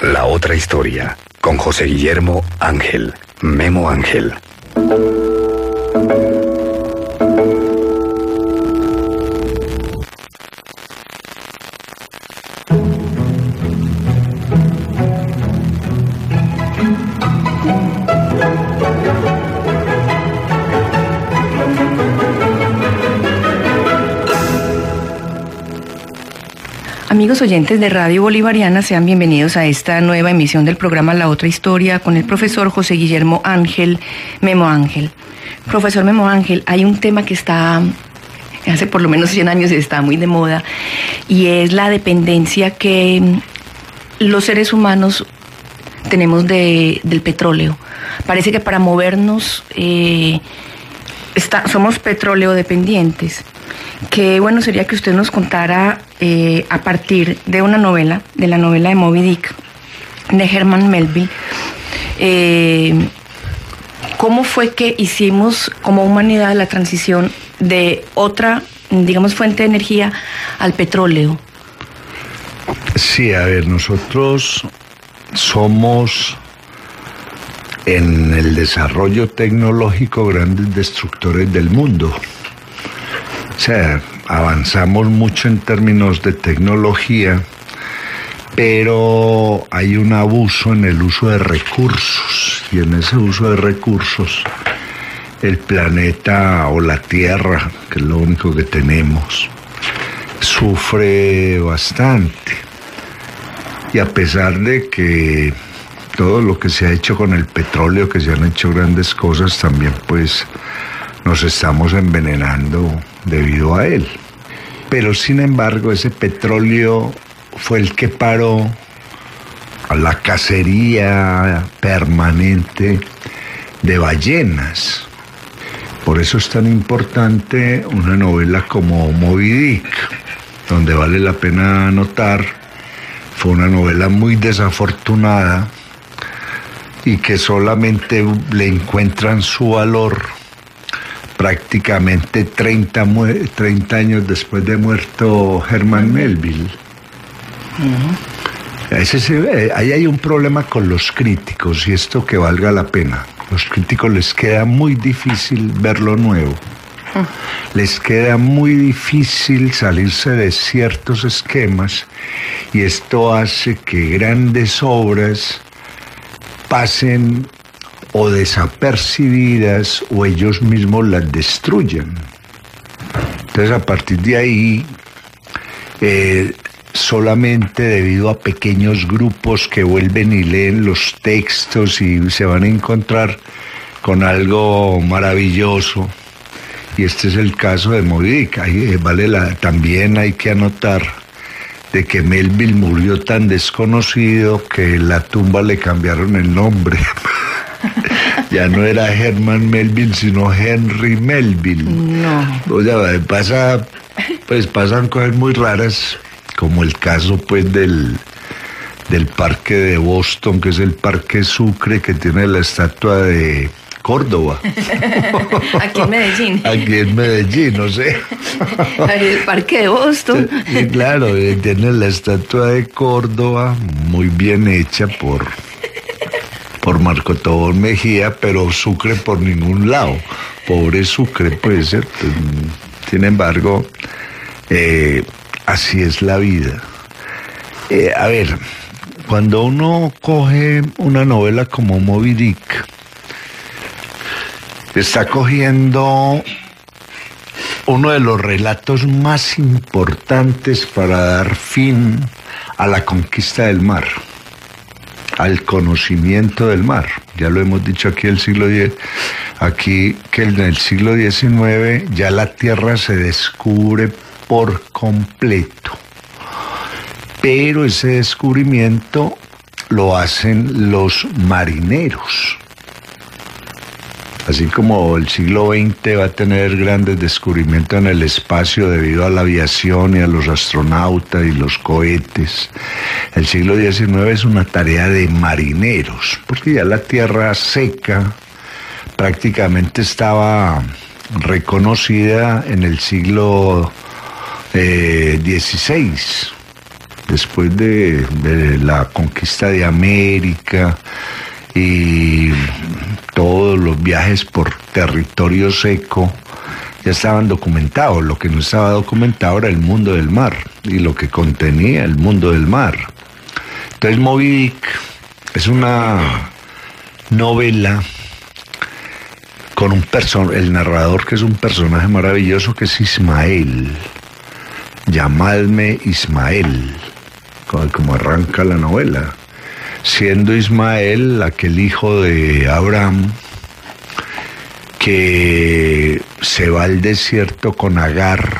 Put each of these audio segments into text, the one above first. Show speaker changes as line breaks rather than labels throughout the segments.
La otra historia, con José Guillermo Ángel, Memo Ángel.
Amigos oyentes de Radio Bolivariana, sean bienvenidos a esta nueva emisión del programa La Otra Historia con el profesor José Guillermo Ángel, Memo Ángel. Profesor Memo Ángel, hay un tema que hace por lo menos 100 años está muy de moda, y es la dependencia que los seres humanos tenemos del petróleo. Parece que para movernos somos petróleo dependientes. Qué bueno sería que usted nos contara a partir de una novela, de la novela de Moby Dick, de Herman Melville, cómo fue que hicimos como humanidad la transición de otra, digamos, fuente de energía al petróleo.
Sí, a ver, nosotros somos en el desarrollo tecnológico grandes destructores del mundo. O sea, avanzamos mucho en términos de tecnología, pero hay un abuso en el uso de recursos, y en ese uso de recursos el planeta o la Tierra, que es lo único que tenemos, sufre bastante. Y a pesar de que todo lo que se ha hecho con el petróleo, que se han hecho grandes cosas, también pues nos estamos envenenando debido a él. Pero sin embargo, ese petróleo fue el que paró a la cacería permanente de ballenas. Por eso es tan importante una novela como Moby Dick, donde vale la pena notar, fue una novela muy desafortunada y que solamente le encuentran su valor prácticamente 30 años después de muerto Herman Melville. Ahí hay un problema con los críticos, y esto que valga la pena. Los críticos les queda muy difícil ver lo nuevo. Les queda muy difícil salirse de ciertos esquemas, y esto hace que grandes obras pasen o desapercibidas o ellos mismos las destruyen. Entonces, a partir de ahí, solamente debido a pequeños grupos que vuelven y leen los textos y se van a encontrar con algo maravilloso, y este es el caso de Moby Dick. También hay que anotar de que Melville murió tan desconocido que en la tumba le cambiaron el nombre. Ya no era Herman Melville, sino Henry Melville.
No.
O sea, pasan cosas muy raras, como el caso pues del parque de Boston, que es el Parque Sucre, que tiene la estatua de Córdoba.
Aquí en Medellín.
Aquí en Medellín, no sé.
El Parque de Boston.
Y claro, tiene la estatua de Córdoba, muy bien hecha por Marco Tobón Mejía, pero Sucre por ningún lado. Pobre Sucre, puede ser. Sin embargo, así es la vida. A ver, cuando uno coge una novela como Moby Dick, está cogiendo uno de los relatos más importantes para dar fin a la conquista del mar, al conocimiento del mar. Ya lo hemos dicho aquí que en el siglo XIX ya la Tierra se descubre por completo. Pero ese descubrimiento lo hacen los marineros. Así como el siglo XX va a tener grandes descubrimientos en el espacio debido a la aviación y a los astronautas y los cohetes, el siglo XIX es una tarea de marineros, porque ya la Tierra seca prácticamente estaba reconocida en el siglo XVI. después de la conquista de América y todos los viajes por territorio seco, ya estaban documentados. Lo que no estaba documentado era el mundo del mar y lo que contenía el mundo del mar. Entonces Moby Dick es una novela con el narrador, que es un personaje maravilloso, que es Ismael. Llamadme Ismael, como arranca la novela. Siendo Ismael aquel hijo de Abraham que se va al desierto con Agar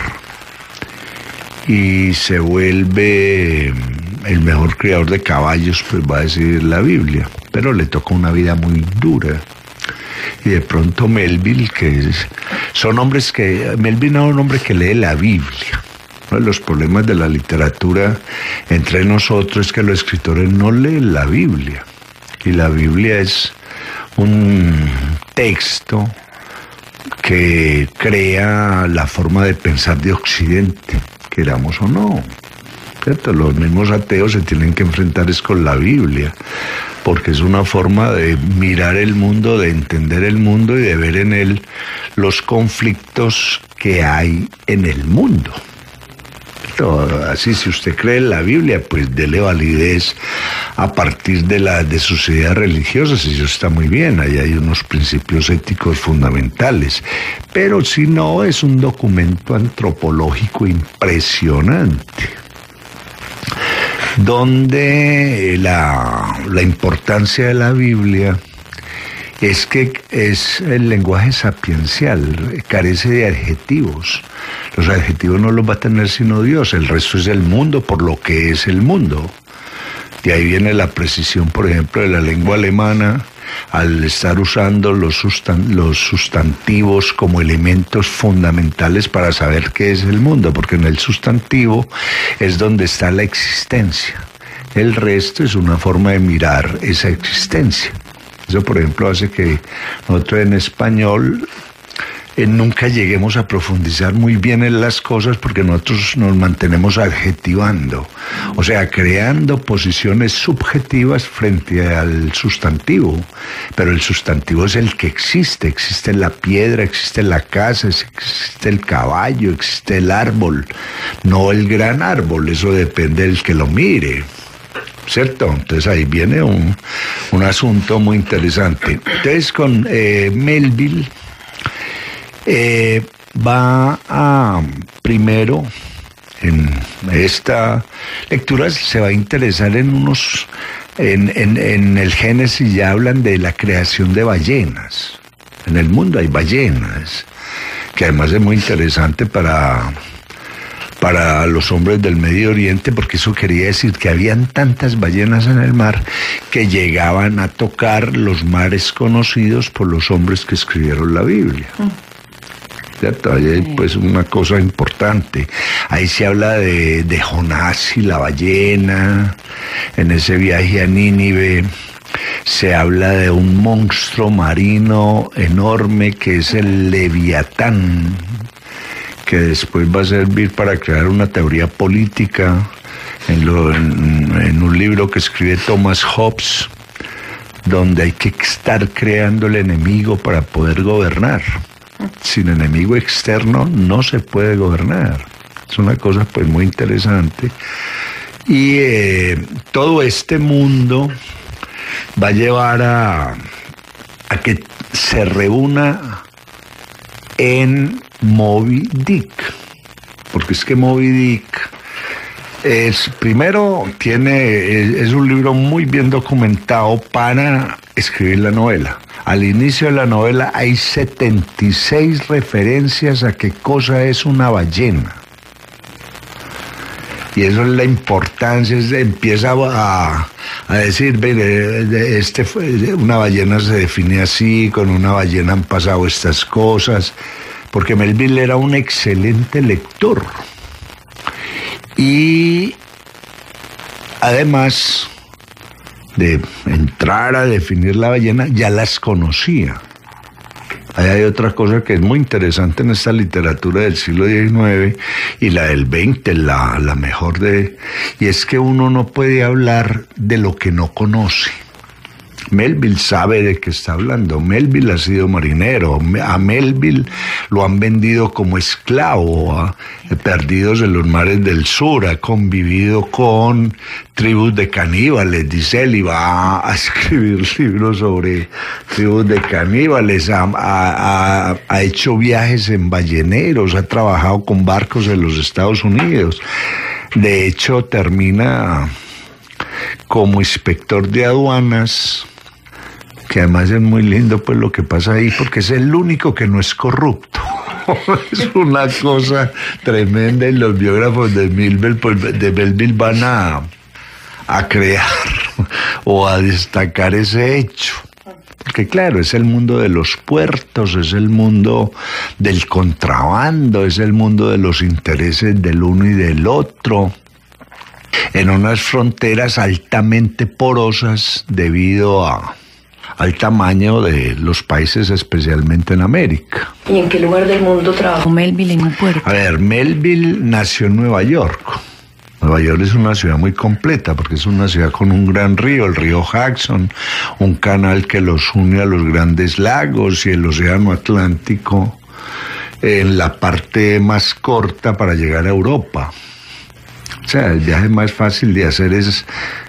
y se vuelve el mejor criador de caballos, pues va a decir la Biblia, pero le toca una vida muy dura. Y de pronto Melville, Melville era un hombre que lee la Biblia. Uno de los problemas de la literatura entre nosotros es que los escritores no leen la Biblia. Y la Biblia es un texto que crea la forma de pensar de Occidente, queramos o no. ¿Cierto? Los mismos ateos se tienen que enfrentar con la Biblia, porque es una forma de mirar el mundo, de entender el mundo y de ver en él los conflictos que hay en el mundo. Así, si usted cree en la Biblia, pues dele validez a partir de sus ideas religiosas, y eso está muy bien. Ahí hay unos principios éticos fundamentales, pero si no, es un documento antropológico impresionante, donde la importancia de la Biblia es que es el lenguaje sapiencial, carece de adjetivos. Los adjetivos no los va a tener sino Dios, el resto es el mundo por lo que es el mundo. De ahí viene la precisión, por ejemplo, de la lengua alemana, al estar usando los sustantivos como elementos fundamentales para saber qué es el mundo, porque en el sustantivo es donde está la existencia. El resto es una forma de mirar esa existencia. Eso, por ejemplo, hace que nosotros en español nunca lleguemos a profundizar muy bien en las cosas, porque nosotros nos mantenemos adjetivando, o sea, creando posiciones subjetivas frente al sustantivo, pero el sustantivo es el que existe la piedra, existe la casa, existe el caballo, existe el árbol, no el gran árbol, eso depende del que lo mire, ¿cierto? Entonces ahí viene un asunto muy interesante. Entonces con Melville va a, primero, en esta lectura se va a interesar en el Génesis ya hablan de la creación de ballenas. En el mundo hay ballenas, que además es muy interesante para los hombres del Medio Oriente, porque eso quería decir que habían tantas ballenas en el mar que llegaban a tocar los mares conocidos por los hombres que escribieron la Biblia. ¿Cierto? Ahí hay pues una cosa importante. Ahí se habla de Jonás y la ballena, en ese viaje a Nínive. Se habla de un monstruo marino enorme que es el Leviatán, que después va a servir para crear una teoría política en un libro que escribe Thomas Hobbes, donde hay que estar creando el enemigo para poder gobernar. Sin enemigo externo no se puede gobernar. Es una cosa pues muy interesante. Y todo este mundo va a llevar a que se reúna en Moby Dick, porque es que Moby Dick es un libro muy bien documentado para escribir la novela. Al inicio de la novela hay 76 referencias a qué cosa es una ballena. Y eso es la importancia, empieza a decir, una ballena se define así, con una ballena han pasado estas cosas, porque Melville era un excelente lector. Y además de entrar a definir la ballena, ya las conocía. Ahí hay otra cosa que es muy interesante en esta literatura del siglo XIX y la del XX, la mejor y es que uno no puede hablar de lo que no conoce. Melville sabe de qué está hablando. Melville ha sido marinero. A Melville lo han vendido como esclavo, perdidos en los mares del sur. Ha convivido con tribus de caníbales, dice él, y va a escribir libros sobre tribus de caníbales. Ha hecho viajes en balleneros, ha trabajado con barcos en los Estados Unidos. De hecho, termina como inspector de aduanas, que además es muy lindo pues lo que pasa ahí, porque es el único que no es corrupto. Es una cosa tremenda, y los biógrafos de Melville van a crear o a destacar ese hecho. Porque claro, es el mundo de los puertos, es el mundo del contrabando, es el mundo de los intereses del uno y del otro, en unas fronteras altamente porosas debido al tamaño de los países, especialmente en América.
¿Y en qué lugar del mundo trabajó Melville en un puerto?
A ver, Melville nació en Nueva York. Nueva York es una ciudad muy completa porque es una ciudad con un gran río, el río Hudson, un canal que los une a los grandes lagos y el océano Atlántico en la parte más corta para llegar a Europa. O sea, el viaje más fácil de hacer es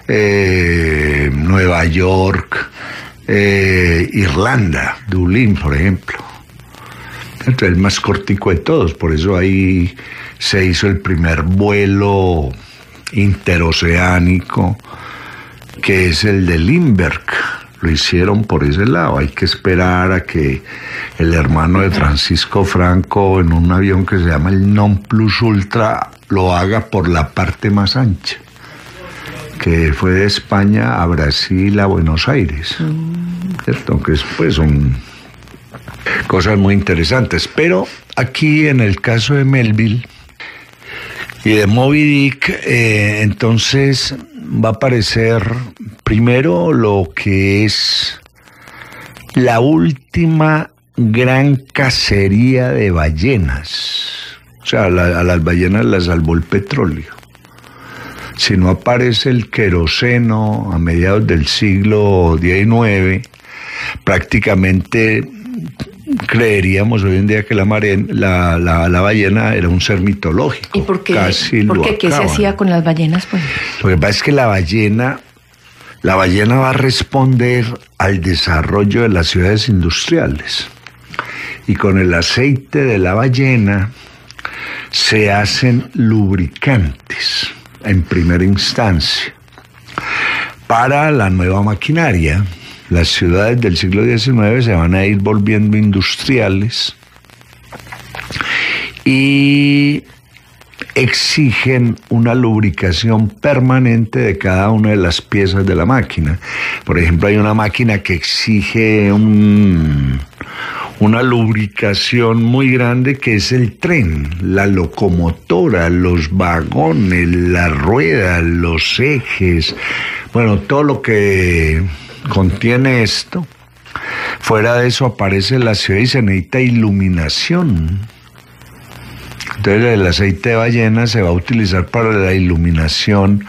Nueva York, Irlanda, Dublín, por ejemplo. Entonces, el más cortico de todos, por eso ahí se hizo el primer vuelo interoceánico, que es el de Lindbergh. Lo hicieron por ese lado. Hay que esperar a que el hermano de Francisco Franco, en un avión que se llama el Non Plus Ultra, lo haga por la parte más ancha, que fue de España a Brasil a Buenos Aires. ¿Cierto? Que es, pues, son cosas muy interesantes. Pero aquí, en el caso de Melville y de Moby Dick, entonces va a aparecer primero lo que es la última gran cacería de ballenas. O sea, a las ballenas las salvó el petróleo. Si no aparece el queroseno a mediados del siglo XIX, prácticamente creeríamos hoy en día que la ballena era un ser mitológico.
¿Y por qué? ¿Qué se hacía con las ballenas? Pues?
Lo que pasa es que la ballena va a responder al desarrollo de las ciudades industriales. Y con el aceite de la ballena se hacen lubricantes en primera instancia para la nueva maquinaria. Las ciudades del siglo XIX se van a ir volviendo industriales y exigen una lubricación permanente de cada una de las piezas de la máquina. Por ejemplo, hay una máquina que exige una lubricación muy grande, que es el tren, la locomotora, los vagones, las ruedas, los ejes, bueno, todo lo que contiene esto. Fuera de eso aparece la ciudad y se necesita iluminación. Entonces el aceite de ballena se va a utilizar para la iluminación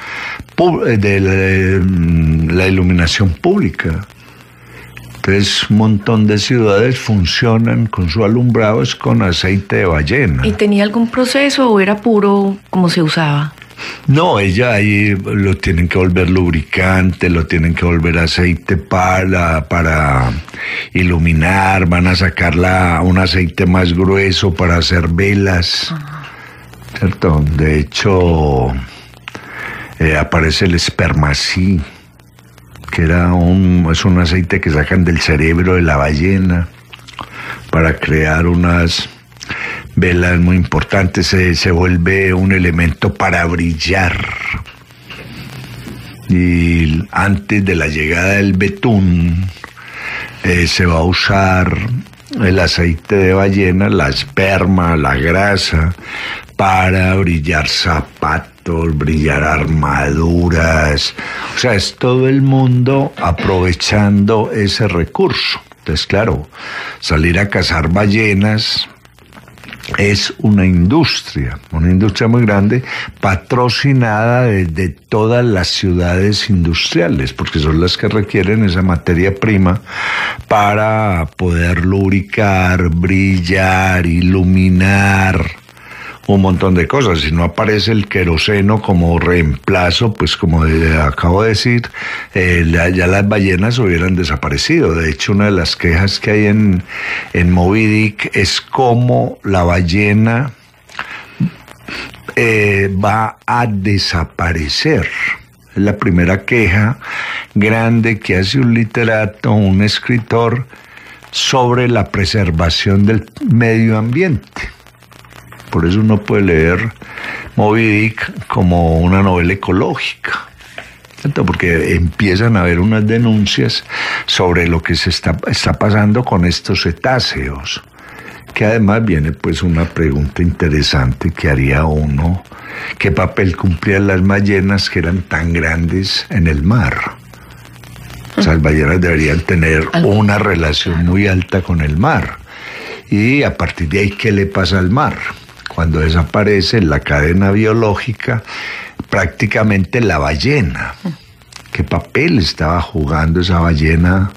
la iluminación pública. Entonces un montón de ciudades funcionan con su alumbrado es con aceite de ballena.
¿Y tenía algún proceso o era puro como se usaba?
No, ella ahí lo tienen que volver lubricante, lo tienen que volver aceite para iluminar, van a sacar un aceite más grueso para hacer velas, ¿cierto? De hecho, aparece el espermací, que es un aceite que sacan del cerebro de la ballena para crear unas velas muy importantes. Se vuelve un elemento para brillar. Y antes de la llegada del betún, se va a usar el aceite de ballena, la esperma, la grasa, para brillar zapatos, brillar armaduras. O sea, es todo el mundo aprovechando ese recurso. Entonces, claro, salir a cazar ballenas es una industria muy grande, patrocinada desde todas las ciudades industriales, porque son las que requieren esa materia prima para poder lubricar, brillar, iluminar, un montón de cosas. Si no aparece el queroseno como reemplazo, pues como acabo de decir, ya las ballenas hubieran desaparecido. De hecho, una de las quejas que hay en Moby Dick es cómo la ballena va a desaparecer. Es la primera queja grande que hace un literato, un escritor, sobre la preservación del medio ambiente. Por eso uno puede leer Moby Dick como una novela ecológica, ¿cierto? Porque empiezan a haber unas denuncias sobre lo que se está pasando con estos cetáceos, que además viene pues una pregunta interesante que haría uno: ¿qué papel cumplían las ballenas que eran tan grandes en el mar? O sea, las ballenas deberían tener una relación muy alta con el mar. Y a partir de ahí, ¿qué le pasa al mar? Cuando desaparece en la cadena biológica prácticamente la ballena. ¿Qué papel estaba jugando esa ballena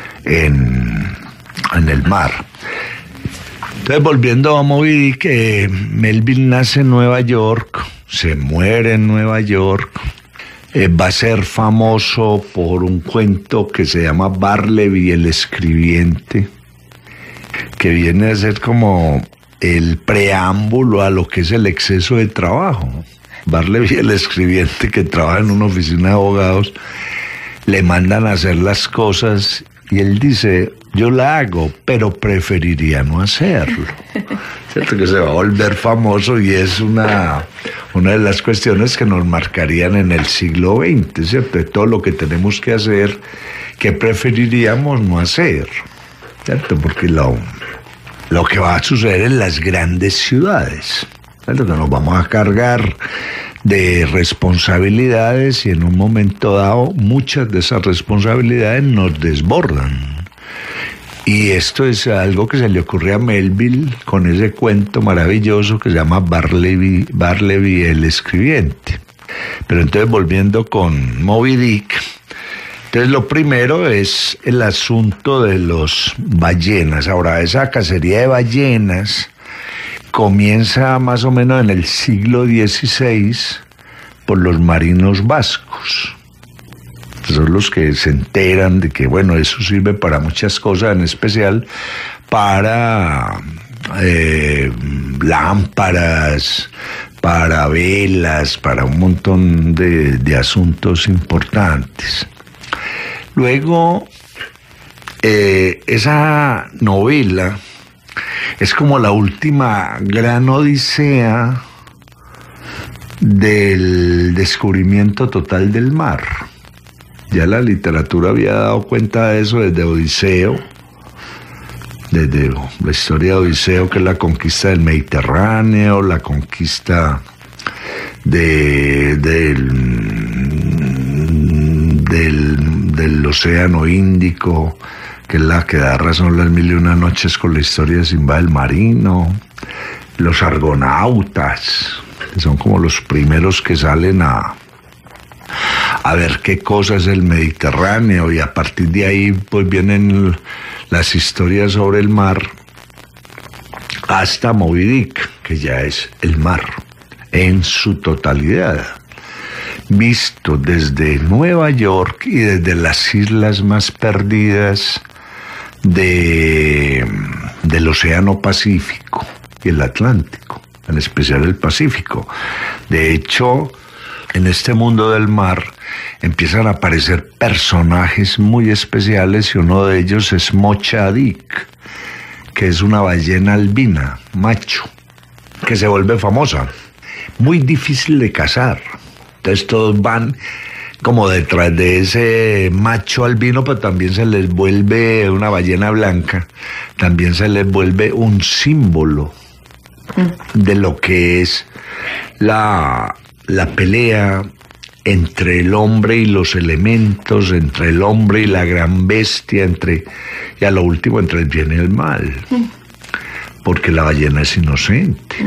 en el mar? Entonces, volviendo a Moby Dick, Melville nace en Nueva York, se muere en Nueva York, va a ser famoso por un cuento que se llama Barleby el escribiente, que viene a ser como el preámbulo a lo que es el exceso de trabajo. Barleby el escribiente, que trabaja en una oficina de abogados, le mandan a hacer las cosas y él dice: yo la hago, pero preferiría no hacerlo. ¿Cierto? Que se va a volver famoso, y es una de las cuestiones que nos marcarían en el siglo XX, ¿cierto? De todo lo que tenemos que hacer, que preferiríamos no hacer, ¿cierto? Porque lo que va a suceder en las grandes ciudades, ¿cierto? Que nos vamos a cargar de responsabilidades, y en un momento dado muchas de esas responsabilidades nos desbordan. Y esto es algo que se le ocurre a Melville con ese cuento maravilloso que se llama Barleby el escribiente. Pero entonces, volviendo con Moby Dick, entonces lo primero es el asunto de los ballenas. Ahora, esa cacería de ballenas comienza más o menos en el siglo XVI por los marinos vascos. Son los que se enteran de que, bueno, eso sirve para muchas cosas, en especial para lámparas, para velas, para un montón de asuntos importantes. Luego, esa novela es como la última gran odisea del descubrimiento total del mar. Ya la literatura había dado cuenta de eso desde Odiseo, desde la historia de Odiseo, que es la conquista del Mediterráneo, la conquista del Océano Índico, que es la que da razón las 1001 noches con la historia de Sinbad el Marino, los argonautas, que son como los primeros que salen a ver qué cosa es el Mediterráneo, y a partir de ahí pues vienen las historias sobre el mar, hasta Moby Dick, que ya es el mar en su totalidad, visto desde Nueva York y desde las islas más perdidas del Océano Pacífico y el Atlántico, en especial el Pacífico. De hecho, en este mundo del mar empiezan a aparecer personajes muy especiales, y uno de ellos es Mocha Dick, que es una ballena albina, macho, que se vuelve famosa, muy difícil de cazar. Entonces todos van como detrás de ese macho albino, pero también se les vuelve una ballena blanca, también se les vuelve un símbolo de lo que es la pelea entre el hombre y los elementos, entre el hombre y la gran bestia, y a lo último entre el bien y el mal. Porque la ballena es inocente.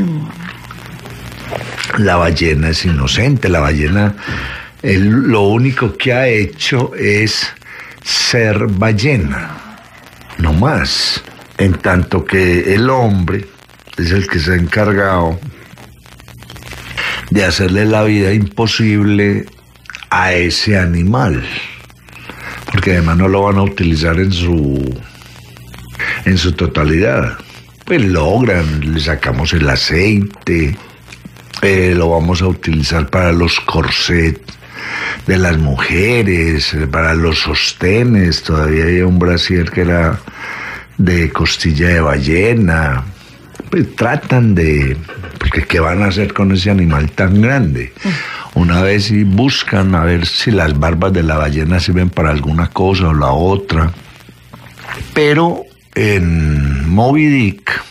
La ballena es inocente. La ballena, lo único que ha hecho es ser ballena, no más. En tanto que el hombre es el que se ha encargado de hacerle la vida imposible a ese animal, porque además no lo van a utilizar en su totalidad. Pues logran, le sacamos el aceite, lo vamos a utilizar para los corsets de las mujeres, para los sostenes. Todavía hay un brasier que era de costilla de ballena. Pues tratan de... porque ¿qué van a hacer con ese animal tan grande? Una vez y buscan a ver si las barbas de la ballena sirven para alguna cosa o la otra. Pero en Moby Dick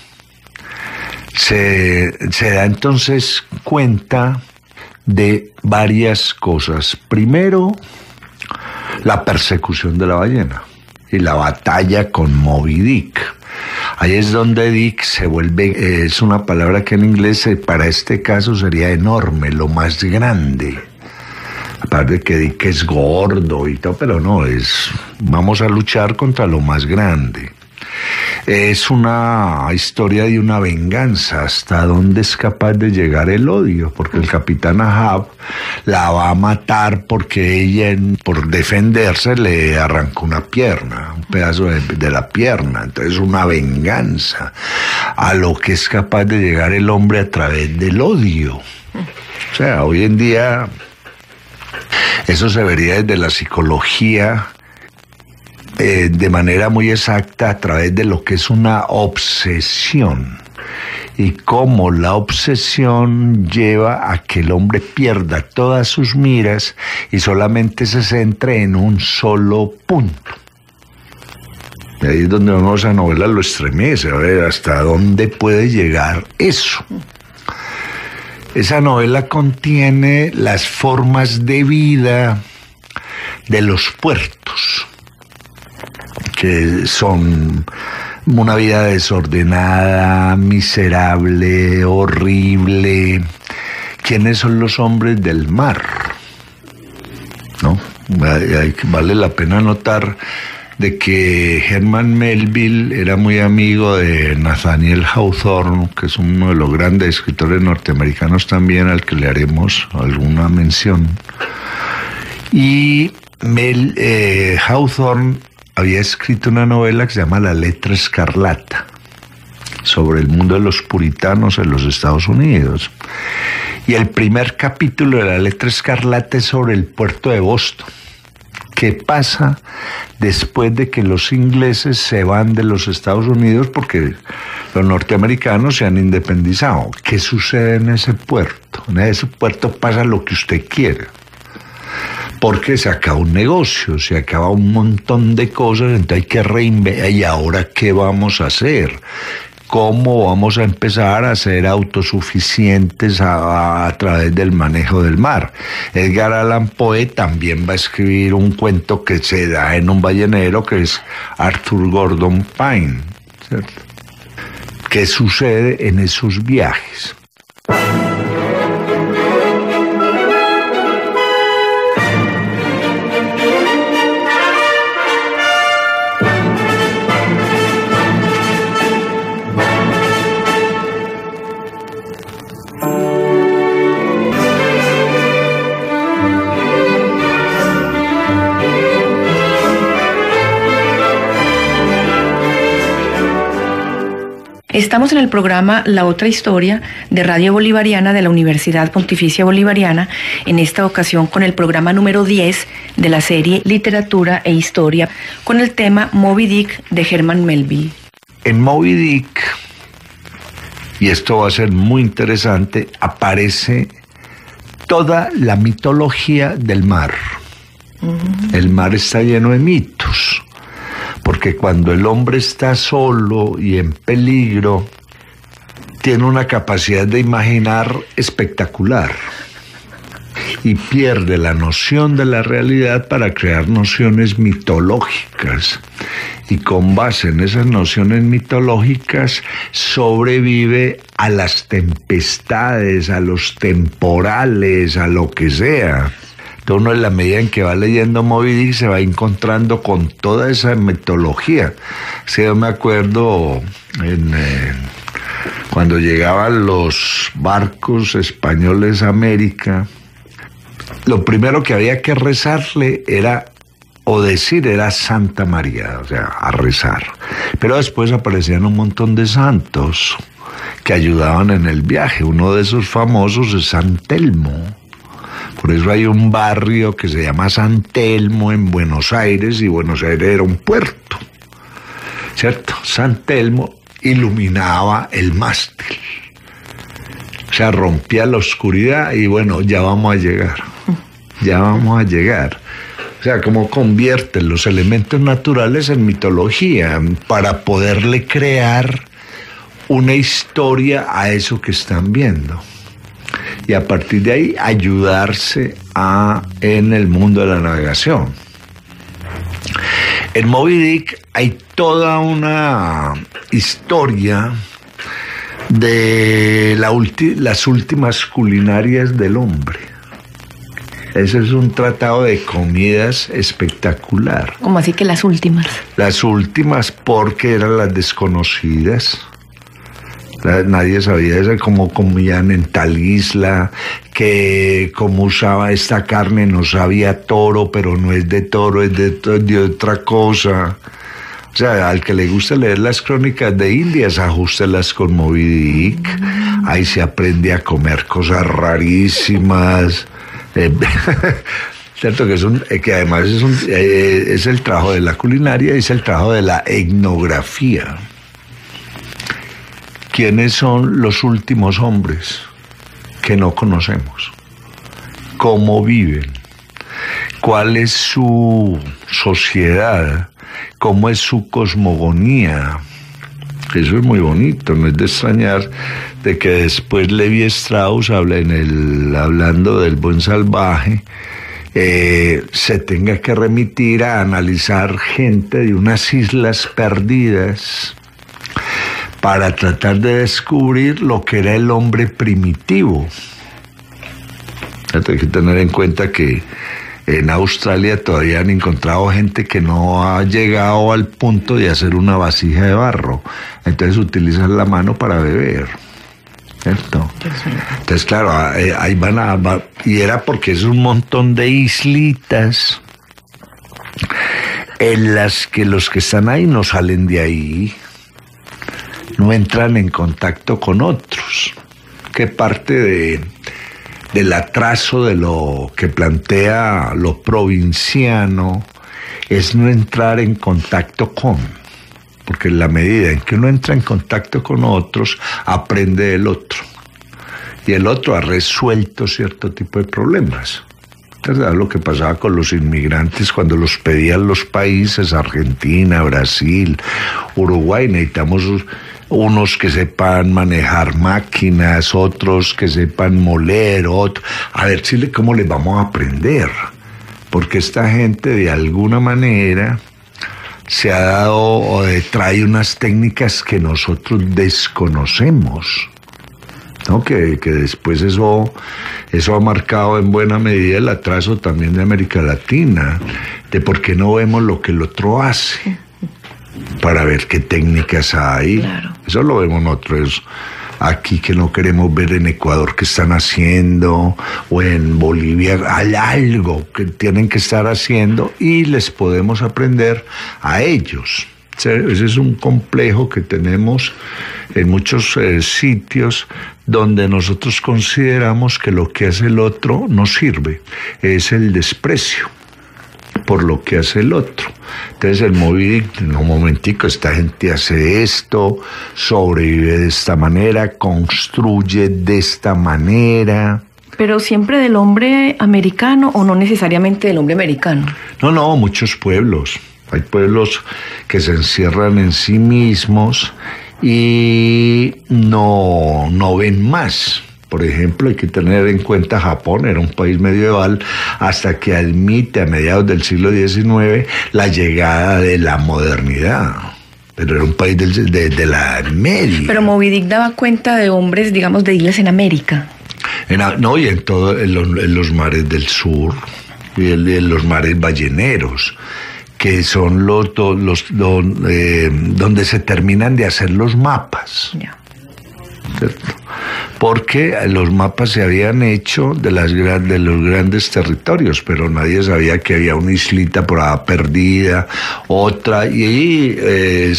se da entonces cuenta de varias cosas. Primero, la persecución de la ballena y la batalla con Moby Dick. Ahí es donde Dick se vuelve, es una palabra que en inglés para este caso sería enorme, lo más grande. Aparte de que Dick es gordo y todo, pero no, vamos a luchar contra lo más grande. Es una historia de una venganza, hasta dónde es capaz de llegar el odio, porque el capitán Ahab la va a matar porque ella, por defenderse, le arrancó una pierna, un pedazo de la pierna. Entonces una venganza a lo que es capaz de llegar el hombre a través del odio. O sea, hoy en día eso se vería desde la psicología de manera muy exacta a través de lo que es una obsesión y cómo la obsesión lleva a que el hombre pierda todas sus miras y solamente se centre en un solo punto. Y ahí es donde vemos esa novela, lo estremece, a ver hasta dónde puede llegar eso. Esa novela contiene las formas de vida de los puertos, que son una vida desordenada, miserable, horrible. ¿Quiénes son los hombres del mar? ¿No? Vale la pena notar de que Herman Melville era muy amigo de Nathaniel Hawthorne, que es uno de los grandes escritores norteamericanos también, al que le haremos alguna mención. Y Hawthorne había escrito una novela que se llama La Letra Escarlata, sobre el mundo de los puritanos en los Estados Unidos. Y el primer capítulo de La Letra Escarlata es sobre el puerto de Boston. ¿Qué pasa después de que los ingleses se van de los Estados Unidos porque los norteamericanos se han independizado? ¿Qué sucede en ese puerto? En ese puerto pasa lo que usted quiera, porque se acaba un negocio, se acaba un montón de cosas, entonces hay que reinventar. ¿Y ahora qué vamos a hacer? ¿Cómo vamos a empezar a ser autosuficientes a través del manejo del mar? Edgar Allan Poe también va a escribir un cuento que se da en un ballenero, que es Arthur Gordon Pym, ¿cierto? ¿Qué sucede en esos viajes?
Estamos en el programa La Otra Historia de Radio Bolivariana de la Universidad Pontificia Bolivariana, en esta ocasión con el programa número 10 de la serie Literatura e Historia, con el tema Moby Dick de Herman Melville.
En Moby Dick, y esto va a ser muy interesante, aparece toda la mitología del mar. El mar está lleno de mitos, porque cuando el hombre está solo y en peligro, tiene una capacidad de imaginar espectacular. y pierde la noción de la realidad para crear nociones mitológicas. Y con base en esas nociones mitológicas sobrevive a las tempestades, a los temporales, a lo que sea. Entonces uno, en la medida en que va leyendo Moby Dick, se va encontrando con toda esa mitología. Sí, yo me acuerdo cuando llegaban los barcos españoles a América, lo primero que había que rezarle era Santa María, o sea, a rezar. Pero después aparecían un montón de santos que ayudaban en el viaje. Uno de esos famosos es San Telmo. Por eso hay un barrio que se llama San Telmo en Buenos Aires, y Buenos Aires era un puerto, ¿cierto? San Telmo iluminaba el mástil. O sea, rompía la oscuridad y bueno, ya vamos a llegar. Ya vamos a llegar. O sea, cómo convierten los elementos naturales en mitología para poderle crear una historia a eso que están viendo. Y a partir de ahí ayudarse en el mundo de la navegación. En Moby Dick hay toda una historia de las últimas culinarias del hombre. Ese es un tratado de comidas espectacular.
¿Cómo así que las últimas?
Las últimas porque eran las desconocidas. Nadie sabía eso, cómo comían en tal isla, que cómo usaba esta carne, no sabía toro, pero no es de toro, es de otra cosa. O sea, al que le gusta leer las crónicas de Indias, ajústelas con Moby Dick. Ahí se aprende a comer cosas rarísimas. Cierto que además es el trabajo de la culinaria, es el trabajo de la etnografía. ¿Quiénes son los últimos hombres que no conocemos? ¿Cómo viven? ¿Cuál es su sociedad? ¿Cómo es su cosmogonía? Eso es muy bonito, no es de extrañar de que después Levi Strauss, hablando del buen salvaje, se tenga que remitir a analizar gente de unas islas perdidas para tratar de descubrir lo que era el hombre primitivo. Hay que tener en cuenta que en Australia todavía han encontrado gente que no ha llegado al punto de hacer una vasija de barro. Entonces utilizan la mano para beber, ¿cierto? Entonces, claro, ahí y era porque es un montón de islitas en las que los que están ahí no salen de ahí, no entran en contacto con otros, que parte del atraso de lo que plantea lo provinciano es no entrar en contacto con, porque en la medida en que uno entra en contacto con otros, aprende del otro, y el otro ha resuelto cierto tipo de problemas. ¿Verdad? Lo que pasaba con los inmigrantes cuando los pedían los países, Argentina, Brasil, Uruguay, necesitamos unos que sepan manejar máquinas, otros que sepan moler, a ver cómo les vamos a aprender, porque esta gente de alguna manera se ha dado o trae unas técnicas que nosotros desconocemos, ¿no? Que después eso ha marcado en buena medida el atraso también de América Latina, de por qué no vemos lo que el otro hace, para ver qué técnicas hay. Claro. Eso lo vemos nosotros aquí, que no queremos ver en Ecuador qué están haciendo, o en Bolivia hay algo que tienen que estar haciendo y les podemos aprender a ellos. Ese es un complejo que tenemos en muchos sitios donde nosotros consideramos que lo que hace el otro no sirve, es el desprecio por lo que hace el otro. Entonces el Moby Dick, en un momentico, esta gente hace esto, sobrevive de esta manera, construye de esta manera.
¿Pero siempre del hombre americano o no necesariamente del hombre americano?
No, muchos pueblos. Hay pueblos que se encierran en sí mismos y no ven más. Por ejemplo, hay que tener en cuenta Japón, era un país medieval hasta que admite a mediados del siglo XIX la llegada de la modernidad. Pero era un país de la Edad Media.
Pero Moby Dick daba cuenta de hombres, digamos, de islas en América.
Y en los mares del sur y en los mares balleneros, que son donde se terminan de hacer los mapas.
Ya.
¿Cierto? Porque los mapas se habían hecho de los grandes territorios, pero nadie sabía que había una islita por ahí perdida, otra, y ahí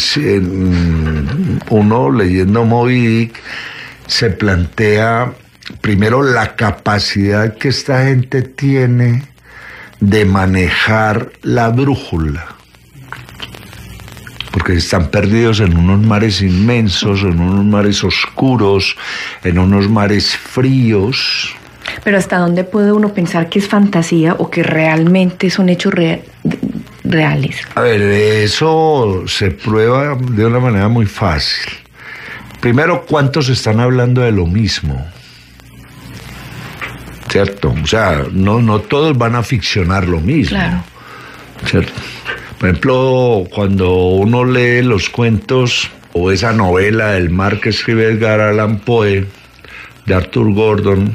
uno leyendo Moby Dick se plantea primero la capacidad que esta gente tiene de manejar la brújula, porque están perdidos en unos mares inmensos, en unos mares oscuros, en unos mares fríos.
Pero ¿hasta dónde puede uno pensar que es fantasía o que realmente son hechos reales?
A ver, eso se prueba de una manera muy fácil. Primero, ¿cuántos están hablando de lo mismo? ¿Cierto? O sea, no todos van a ficcionar lo mismo.
Claro.
¿Cierto? Por ejemplo, cuando uno lee los cuentos o esa novela del mar que escribe Edgar Allan Poe, de Arthur Gordon,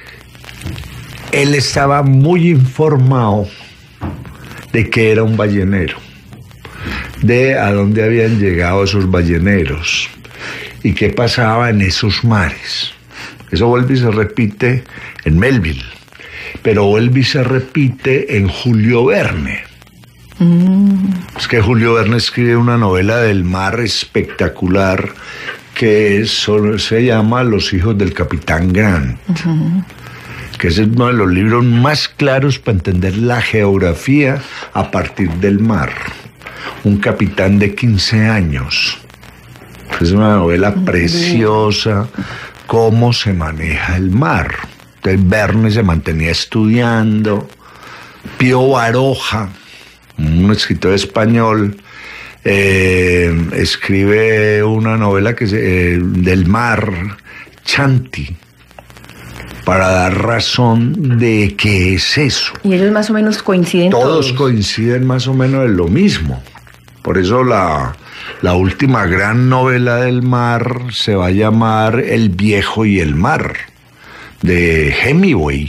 él estaba muy informado de que era un ballenero, de a dónde habían llegado esos balleneros y qué pasaba en esos mares. Eso vuelve y se repite en Melville, pero vuelve y se repite en Julio Verne. Es que Julio Verne escribe una novela del mar espectacular que se llama Los hijos del Capitán Grant, que es uno de los libros más claros para entender la geografía a partir del mar. Un capitán de 15 años. Es una novela preciosa, cómo se maneja el mar. Entonces Verne se mantenía estudiando. Pío Baroja, un escritor español, escribe una novela del mar, Chanti, para dar razón de qué es eso.
Y ellos más o menos coinciden
todos coinciden más o menos en lo mismo. Por eso la última gran novela del mar se va a llamar El viejo y el mar, de Hemingway.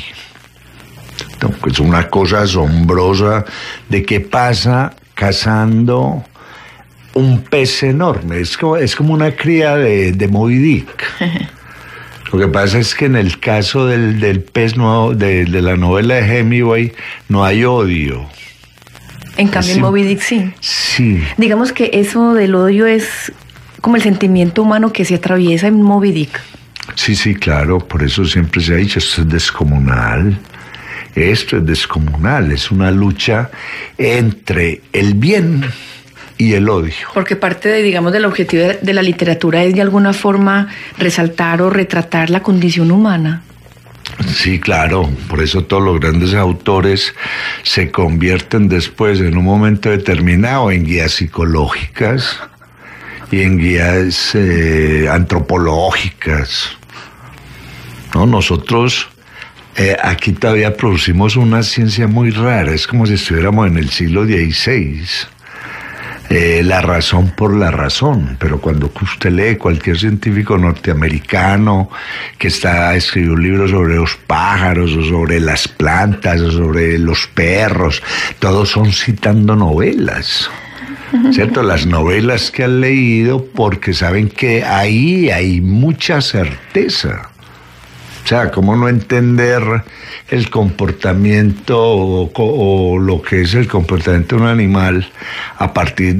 Es una cosa asombrosa de qué pasa cazando un pez enorme. Es como una cría de Moby Dick. Lo que pasa es que en el caso del pez de la novela de Hemingway no hay odio.
En cambio en Moby Dick sí.
Sí.
Digamos que eso del odio es como el sentimiento humano que se atraviesa en Moby Dick.
Sí, claro. Por eso siempre se ha dicho, esto es descomunal. Esto es descomunal, es una lucha entre el bien y el odio.
Porque parte del objetivo de la literatura es de alguna forma resaltar o retratar la condición humana.
Sí, claro, por eso todos los grandes autores se convierten después, en un momento determinado, en guías psicológicas y en guías antropológicas. ¿No? Nosotros aquí todavía producimos una ciencia muy rara, es como si estuviéramos en el siglo XVI. La razón por la razón, pero cuando usted lee cualquier científico norteamericano que escribió un libro sobre los pájaros o sobre las plantas o sobre los perros, todos son citando novelas, ¿cierto? Las novelas que han leído porque saben que ahí hay mucha certeza. O sea, ¿cómo no entender el comportamiento o lo que es el comportamiento de un animal a partir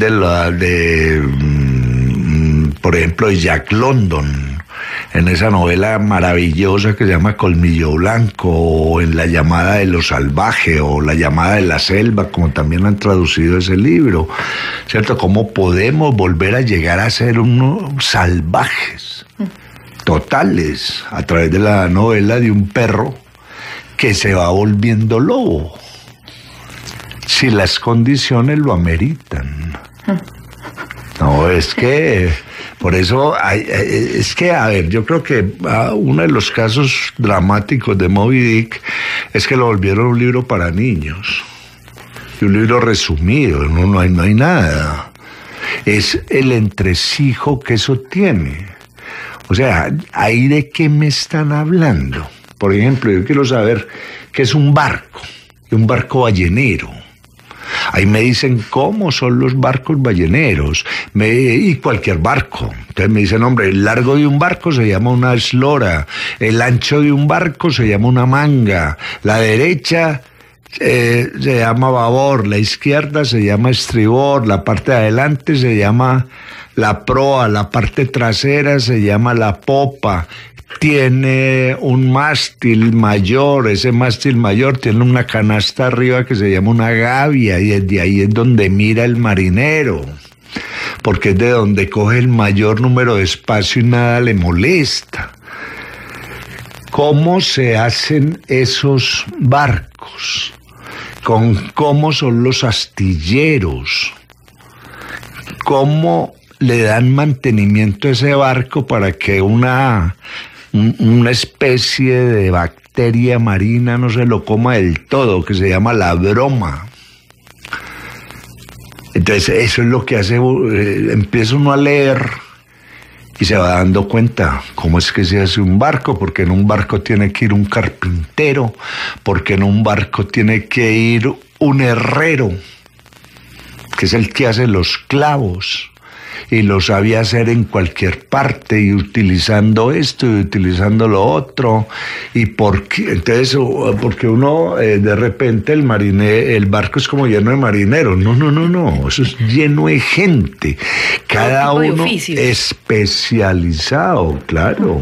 por ejemplo, de Jack London, en esa novela maravillosa que se llama Colmillo Blanco, o en La llamada de lo salvaje, o La llamada de la selva, como también han traducido ese libro, ¿cierto? ¿Cómo podemos volver a llegar a ser unos salvajes totales a través de la novela de un perro que se va volviendo lobo si las condiciones lo ameritan? No, es que Por eso, es que, a ver, yo creo que uno de los casos dramáticos de Moby Dick es que lo volvieron un libro para niños. Y un libro resumido, no hay nada. Es el entresijo que eso tiene. O sea, ¿ahí de qué me están hablando? Por ejemplo, yo quiero saber qué es un barco ballenero. Ahí me dicen cómo son los barcos balleneros, y cualquier barco. Entonces me dicen, hombre, el largo de un barco se llama una eslora, el ancho de un barco se llama una manga, la derecha se llama babor, la izquierda se llama estribor, la parte de adelante se llama la proa, la parte trasera se llama la popa. Tiene un mástil mayor, ese mástil mayor tiene una canasta arriba que se llama una gavia, y desde ahí es donde mira el marinero, porque es de donde coge el mayor número de espacio y nada le molesta. ¿Cómo se hacen esos barcos? ¿Cómo son los astilleros? ¿Cómo le dan mantenimiento a ese barco para que una especie de bacteria marina no se lo coma del todo, que se llama la broma? Entonces eso es lo que hace, empieza uno a leer y se va dando cuenta cómo es que se hace un barco, porque en un barco tiene que ir un carpintero, porque en un barco tiene que ir un herrero, que es el que hace los clavos, y lo sabía hacer en cualquier parte, y utilizando esto y utilizando lo otro. Y entonces, porque uno de repente el barco es como lleno de marineros. No, eso es lleno de gente, cada uno especializado. Claro.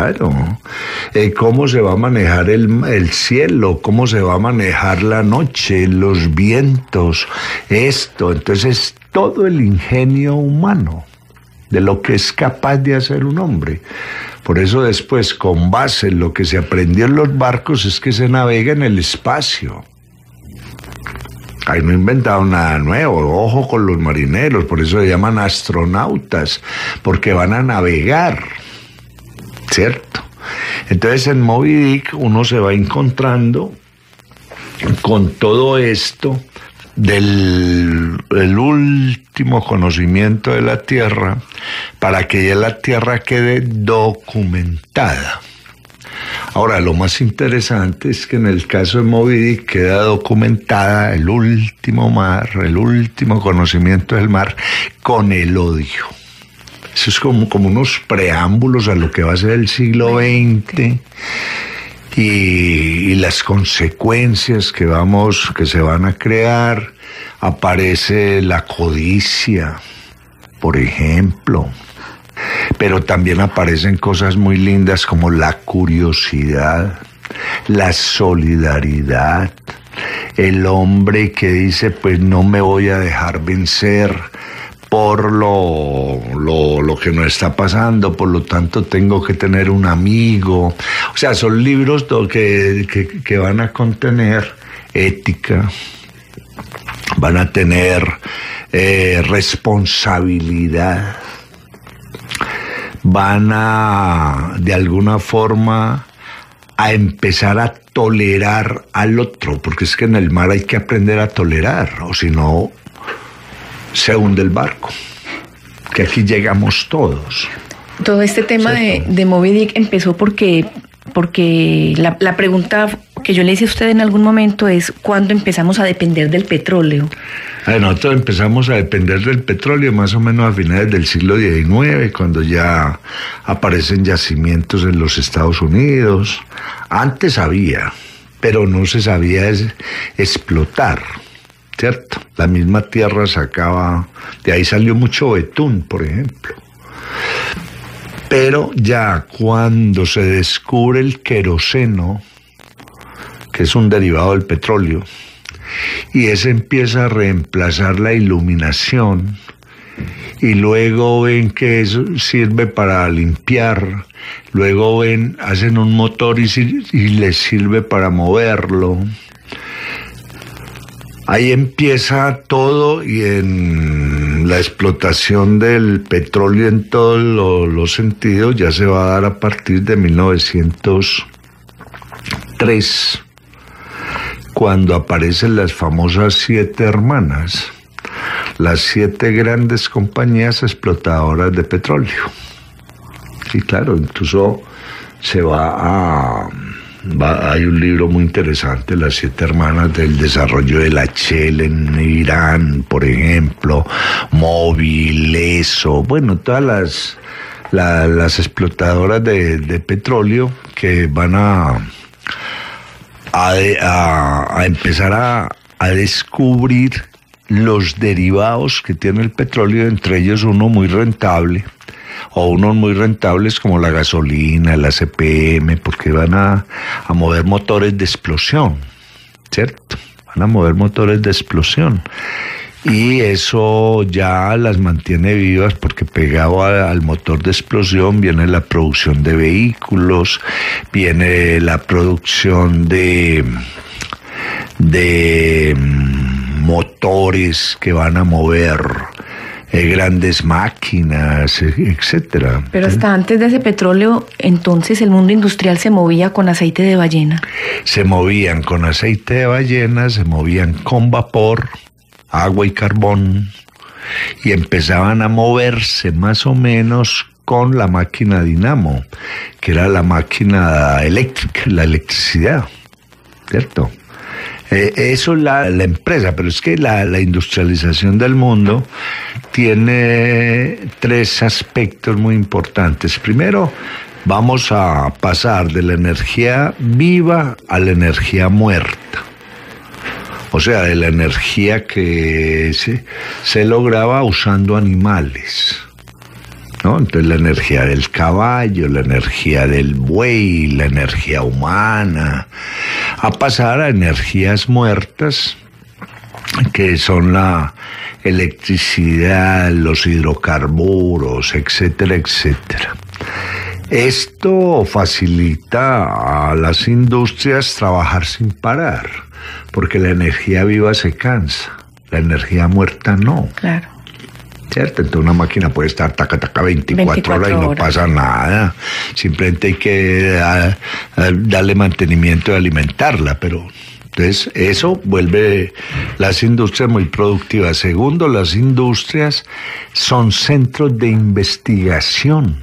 Cómo se va a manejar el cielo, cómo se va a manejar la noche, los vientos, esto. Entonces todo el ingenio humano de lo que es capaz de hacer un hombre. Por eso después, con base en lo que se aprendió en los barcos, es que se navega en el espacio. Ahí no inventaron nada nuevo, ojo con los marineros, por eso se llaman astronautas, porque van a navegar, ¿cierto? Entonces en Moby Dick uno se va encontrando con todo esto del último conocimiento de la Tierra, para que ya la Tierra quede documentada. Ahora, lo más interesante es que en el caso de Moby Dick queda documentada el último mar, el último conocimiento del mar, con el odio. Eso es como unos preámbulos a lo que va a ser el siglo XX. Y las consecuencias que se van a crear. Aparece la codicia, por ejemplo, pero también aparecen cosas muy lindas como la curiosidad, la solidaridad, el hombre que dice, pues no me voy a dejar vencer por lo que nos está pasando, por lo tanto tengo que tener un amigo. O sea, son libros que van a contener ética, van a tener responsabilidad, van a, de alguna forma, a empezar a tolerar al otro, porque es que en el mar hay que aprender a tolerar, o si no, se hunde el barco, que aquí llegamos todos.
Todo este tema de Moby Dick empezó porque la pregunta que yo le hice a usted en algún momento es ¿cuándo empezamos a depender del petróleo?
Nosotros empezamos a depender del petróleo más o menos a finales del siglo XIX, cuando ya aparecen yacimientos en los Estados Unidos. Antes había, pero no se sabía explotar, ¿cierto? La misma tierra sacaba, de ahí salió mucho betún, por ejemplo. Pero ya cuando se descubre el queroseno, que es un derivado del petróleo, y ese empieza a reemplazar la iluminación, y luego ven que eso sirve para limpiar, luego hacen un motor y les sirve para moverlo. Ahí empieza todo, y en la explotación del petróleo en todos los sentidos ya se va a dar a partir de 1903, cuando aparecen las famosas 7 hermanas, las 7 grandes compañías explotadoras de petróleo. Sí, claro, incluso hay un libro muy interesante, Las 7 hermanas, del desarrollo de la Shell en Irán, por ejemplo, Mobil, ESO, bueno, todas las explotadoras de petróleo que van a empezar a descubrir los derivados que tiene el petróleo, entre ellos uno muy rentable, o unos muy rentables como la gasolina, la CPM, porque van a mover motores de explosión, ¿cierto? Van a mover motores de explosión. Y eso ya las mantiene vivas, porque pegado al motor de explosión viene la producción de vehículos, viene la producción de motores que van a mover grandes máquinas, etcétera.
Pero hasta antes de ese petróleo, entonces el mundo industrial se movía con aceite de ballena.
Se movían con aceite de ballena, se movían con vapor, agua y carbón, y empezaban a moverse más o menos con la máquina dinamo, que era la máquina eléctrica, la electricidad, ¿cierto? Eso es la empresa, pero es que la industrialización del mundo tiene 3 aspectos muy importantes. Primero, vamos a pasar de la energía viva a la energía muerta. O sea, de la energía que se lograba usando animales, ¿no? Entonces la energía del caballo, la energía del buey, la energía humana, a pasar a energías muertas, que son la electricidad, los hidrocarburos, etcétera, etcétera. Esto facilita a las industrias trabajar sin parar, porque la energía viva se cansa, la energía muerta no.
Claro.
¿Cierto? Entonces una máquina puede estar 24 horas y no pasa nada. Simplemente hay que darle mantenimiento y alimentarla, pero entonces eso vuelve las industrias muy productivas. Segundo, las industrias son centros de investigación.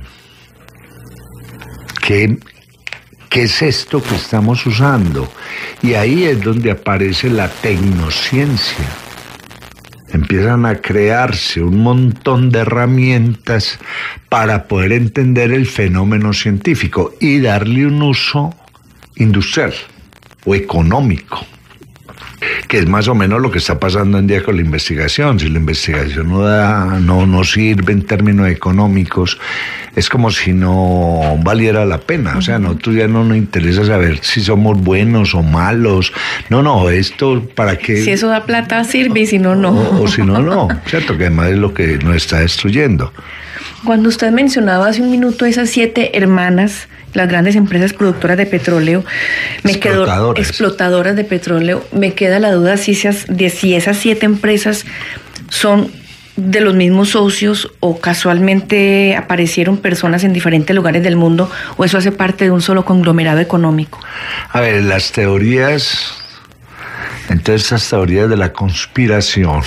¿Qué es esto que estamos usando? Y ahí es donde aparece la tecnociencia. Empiezan a crearse un montón de herramientas para poder entender el fenómeno científico y darle un uso industrial o económico, que es más o menos lo que está pasando en día con la investigación. Si la investigación no sirve en términos económicos, es como si no valiera la pena. O sea, a nosotros ya no nos interesa saber si somos buenos o malos. No, esto para qué.
Si eso da plata, sirve, y si no, no.
O si no, no. Cierto, que además es lo que nos está destruyendo.
Cuando usted mencionaba hace un minuto esas 7 hermanas, las grandes empresas productoras de petróleo, explotadoras de petróleo, me queda la duda si esas 7 empresas son de los mismos socios, o casualmente aparecieron personas en diferentes lugares del mundo, o eso hace parte de un solo conglomerado económico.
A ver, las teorías, entonces esas teorías de la conspiración,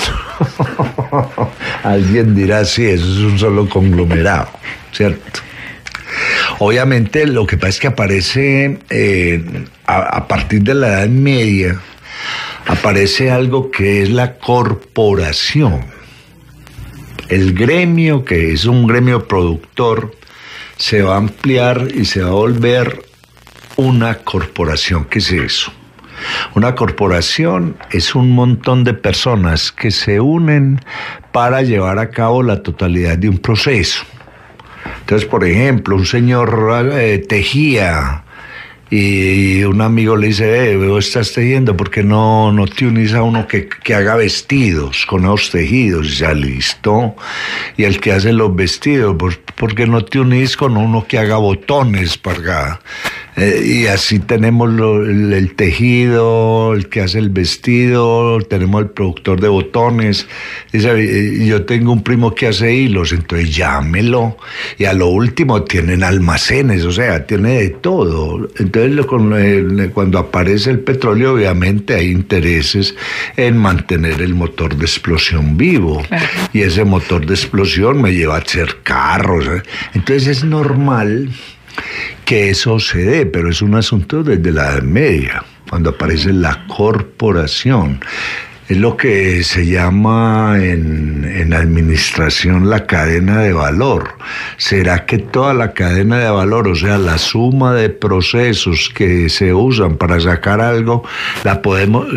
alguien dirá, sí, eso es un solo conglomerado, ¿cierto? Obviamente lo que pasa es que aparece a partir de la Edad Media, aparece algo que es la corporación. El gremio, que es un gremio productor, se va a ampliar y se va a volver una corporación. ¿Qué es eso? Una corporación es un montón de personas que se unen para llevar a cabo la totalidad de un proceso. Entonces, por ejemplo, un señor tejía y un amigo le dice, veo, estás tejiendo, ¿por qué no te unís a uno que haga vestidos con esos tejidos? Y ya listo. Y el que hace los vestidos, ¿por qué no te unís con uno que haga botones para Y así tenemos el tejido, el que hace el vestido, tenemos el productor de botones. Y yo tengo un primo que hace hilos, entonces llámelo. Y a lo último tienen almacenes, o sea, tiene de todo. Entonces cuando aparece el petróleo, obviamente hay intereses en mantener el motor de explosión vivo. Claro. Y ese motor de explosión me lleva a hacer carros. Entonces es normal que eso se dé, pero es un asunto desde la Edad Media, cuando aparece la corporación. Es lo que se llama en administración la cadena de valor. ¿Será que toda la cadena de valor, o sea, la suma de procesos que se usan para sacar algo, la podemos,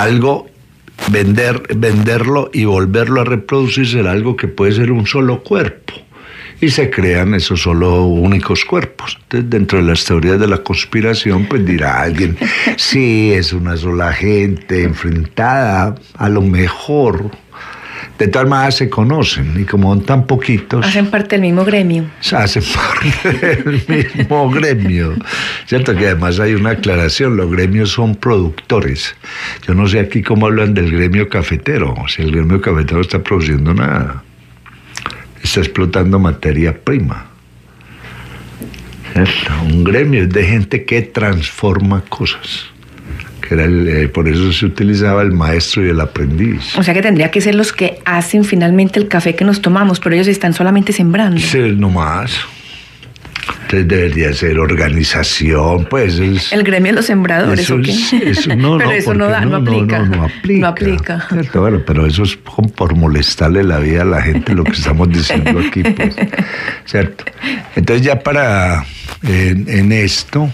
venderlo y volverlo a reproducir, será algo que puede ser un solo cuerpo? Y se crean esos solo únicos cuerpos. Entonces, dentro de las teorías de la conspiración, pues dirá alguien, sí, es una sola gente enfrentada, a lo mejor. De tal manera se conocen, y como son tan poquitos...
Hacen parte del mismo gremio.
Hacen parte del mismo gremio. Cierto que además hay una aclaración, los gremios son productores. Yo no sé aquí cómo hablan del gremio cafetero, si el gremio cafetero no está produciendo nada. Está explotando materia prima. ¿Cierto? Un gremio es de gente que transforma cosas. Que era por eso se utilizaba el maestro y el aprendiz.
O sea que tendría que ser los que hacen finalmente el café que nos tomamos, pero ellos están solamente sembrando.
Sí, no más. Entonces debería ser organización, pues.
El gremio de los sembradores, ¿o qué? Pero eso no aplica.
No aplica.
No aplica.
¿Cierto? Bueno, pero eso es por molestarle la vida a la gente, lo que estamos diciendo aquí, pues. ¿Cierto? Entonces ya en esto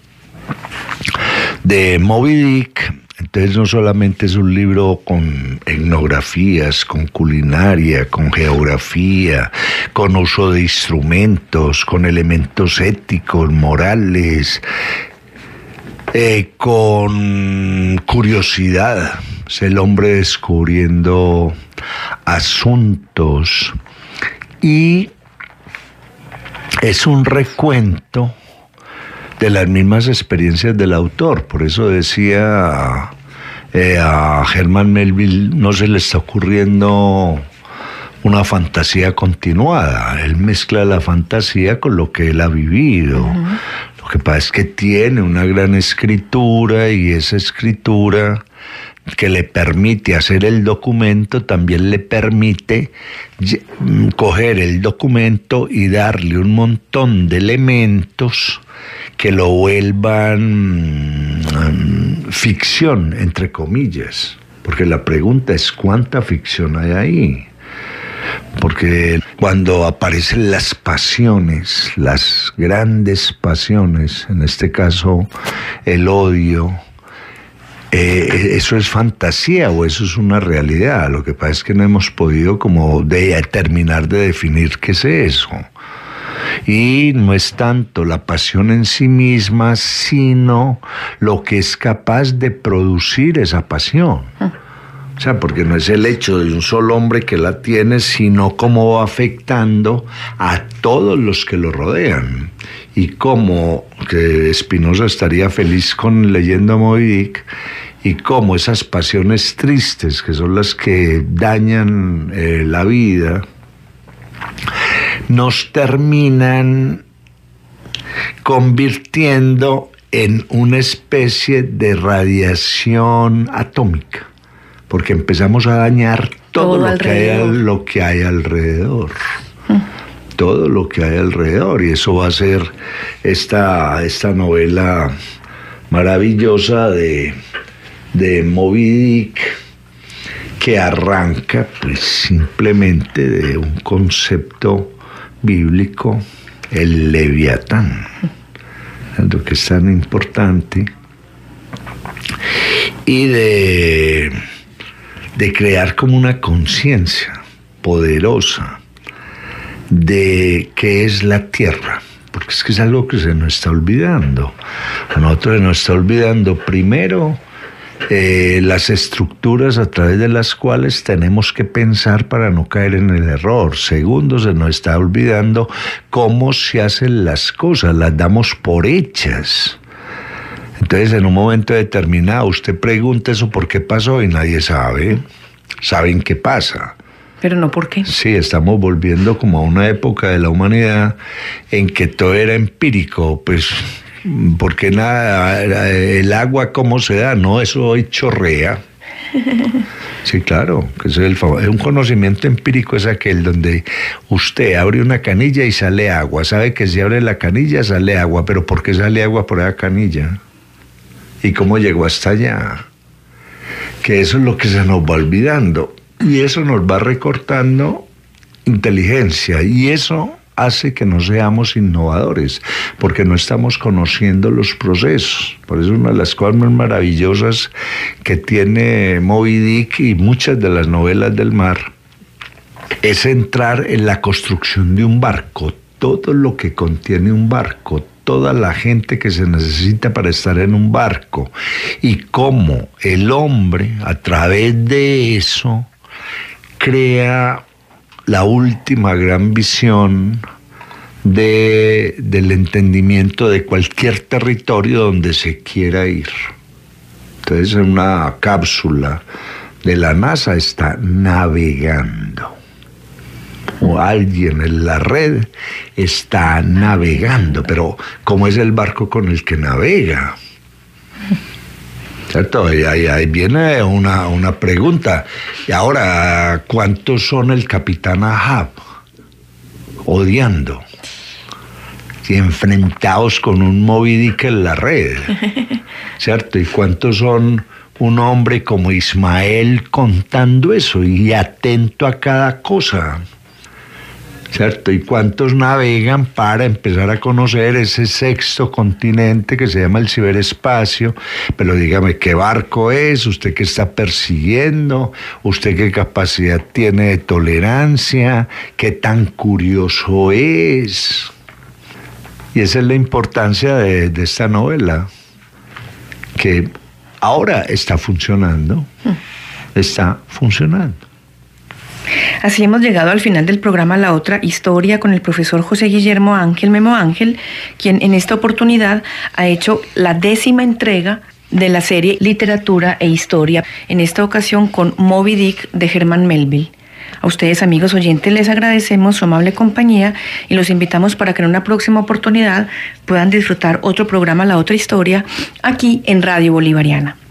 de Moby Dick, entonces no solamente es un libro con etnografías, con culinaria, con geografía, con uso de instrumentos, con elementos éticos, morales, con curiosidad. Es el hombre descubriendo asuntos y es un recuento de las mismas experiencias del autor. Por eso decía a Herman Melville, no se le está ocurriendo una fantasía continuada. Él mezcla la fantasía con lo que él ha vivido. Uh-huh. Lo que pasa es que tiene una gran escritura, y esa escritura que le permite hacer el documento, también le permite coger el documento y darle un montón de elementos que lo vuelvan ficción, entre comillas. Porque la pregunta es, ¿cuánta ficción hay ahí? Porque cuando aparecen las pasiones, las grandes pasiones, en este caso el odio, ¿eso es fantasía o eso es una realidad? Lo que pasa es que no hemos podido como terminar de definir qué es eso. Y no es tanto la pasión en sí misma, sino lo que es capaz de producir esa pasión. O sea, porque no es el hecho de un solo hombre que la tiene, sino cómo va afectando a todos los que lo rodean. Y cómo, que Spinoza estaría feliz con leyendo Moby Dick, y cómo esas pasiones tristes, que son las que dañan la vida, nos terminan convirtiendo en una especie de radiación atómica, porque empezamos a dañar todo lo que hay alrededor. Todo lo que hay alrededor, y eso va a ser esta novela maravillosa de Moby Dick, que arranca pues simplemente de un concepto bíblico, el Leviatán, lo que es tan importante, y de crear como una conciencia poderosa de qué es la tierra, porque es que es algo que se nos está olvidando. A nosotros se nos está olvidando primero las estructuras a través de las cuales tenemos que pensar para no caer en el error. Segundo, se nos está olvidando cómo se hacen las cosas, las damos por hechas. Entonces, en un momento determinado, usted pregunta eso por qué pasó y nadie sabe. Saben qué pasa.
Pero no por qué.
Sí, estamos volviendo como a una época de la humanidad en que todo era empírico, pues, porque nada, el agua cómo se da, no, eso hoy chorrea. Sí, claro, que es un conocimiento empírico, es aquel donde usted abre una canilla y sale agua, sabe que si abre la canilla sale agua, pero ¿por qué sale agua por esa canilla? ¿Y cómo llegó hasta allá? Que eso es lo que se nos va olvidando. Y eso nos va recortando inteligencia. Y eso hace que no seamos innovadores, porque no estamos conociendo los procesos. Por eso una de las cosas más maravillosas que tiene Moby Dick y muchas de las novelas del mar es entrar en la construcción de un barco. Todo lo que contiene un barco, toda la gente que se necesita para estar en un barco, y cómo el hombre, a través de eso, crea la última gran visión del entendimiento de cualquier territorio donde se quiera ir. Entonces, una cápsula de la NASA está navegando. O alguien en la red está navegando, pero ¿cómo es el barco con el que navega? ¿Cierto? Y ahí viene una pregunta. Y ahora, ¿cuántos son el capitán Ahab? Odiando. Y enfrentados con un Moby Dick en la red. ¿Cierto? ¿Y cuántos son un hombre como Ismael contando eso y atento a cada cosa? ¿Cierto? ¿Y cuántos navegan para empezar a conocer ese sexto continente que se llama el ciberespacio? Pero dígame, ¿qué barco es? ¿Usted qué está persiguiendo? ¿Usted qué capacidad tiene de tolerancia? ¿Qué tan curioso es? Y esa es la importancia de esta novela, que ahora está funcionando. Está funcionando.
Así hemos llegado al final del programa La Otra Historia con el profesor José Guillermo Ángel, Memo Ángel, quien en esta oportunidad ha hecho la 10ª entrega de la serie Literatura e Historia, en esta ocasión con Moby Dick de Herman Melville. A ustedes, amigos oyentes, les agradecemos su amable compañía y los invitamos para que en una próxima oportunidad puedan disfrutar otro programa La Otra Historia aquí en Radio Bolivariana.